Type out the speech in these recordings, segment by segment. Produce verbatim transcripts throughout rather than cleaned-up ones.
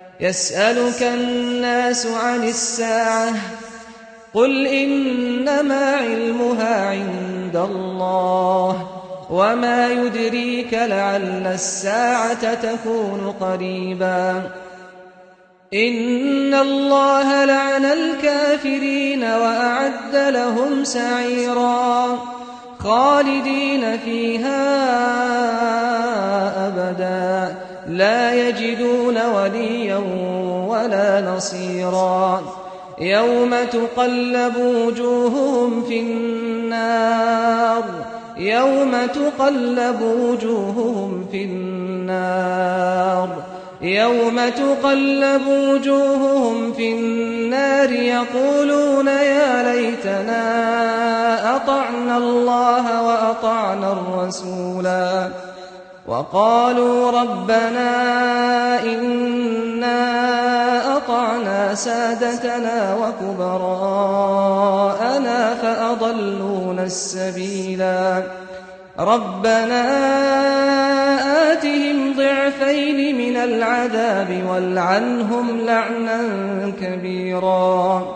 يسألك الناس عن الساعة قل إنما علمها عند الله وما يدريك لعل الساعة تكون قريبا إن الله لعن الكافرين وأعد لهم سعيرا خالدين فيها أبدا لا يجدون وليا ولا نصيرا يوم تقلب وجوههم في النار يوم تقلب وجوههم في النار يوم تقلب وجوههم في النار يقولون يا ليتنا أطعنا الله وأطعنا الرسولا وقالوا ربنا إنا أطعنا سادتنا وكبراءنا فأضلونا السبيلا ربنا آتهم ضعفين من العذاب والعنهم لعنا كبيرا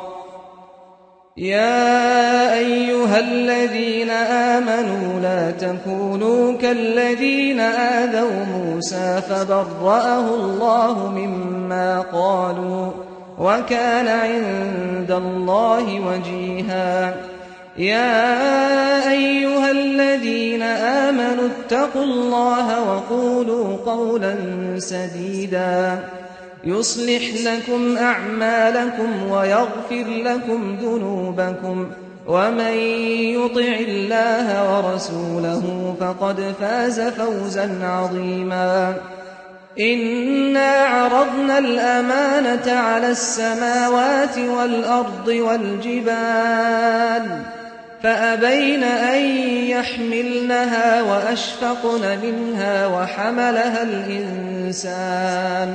يا أيها الذين آمنوا لا تكونوا كالذين آذوا موسى فبرأه الله مما قالوا وكان عند الله وجيها يا أيها الذين آمنوا اتقوا الله وقولوا قولا سديدا يصلح لكم أعمالكم ويغفر لكم ذنوبكم ومن يطع الله ورسوله فقد فاز فوزا عظيما إنا عرضنا الأمانة على السماوات والأرض والجبال فأبين أن يحملنها وأشفقن منها وحملها الإنسان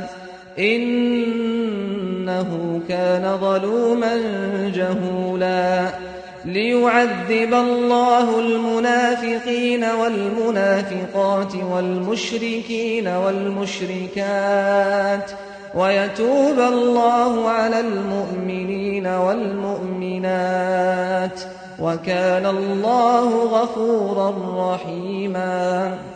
إنه كان ظلوما جهولا ليعذب الله المنافقين والمنافقات والمشركين والمشركات ويتوب الله على المؤمنين والمؤمنات وكان الله غفورا رحيما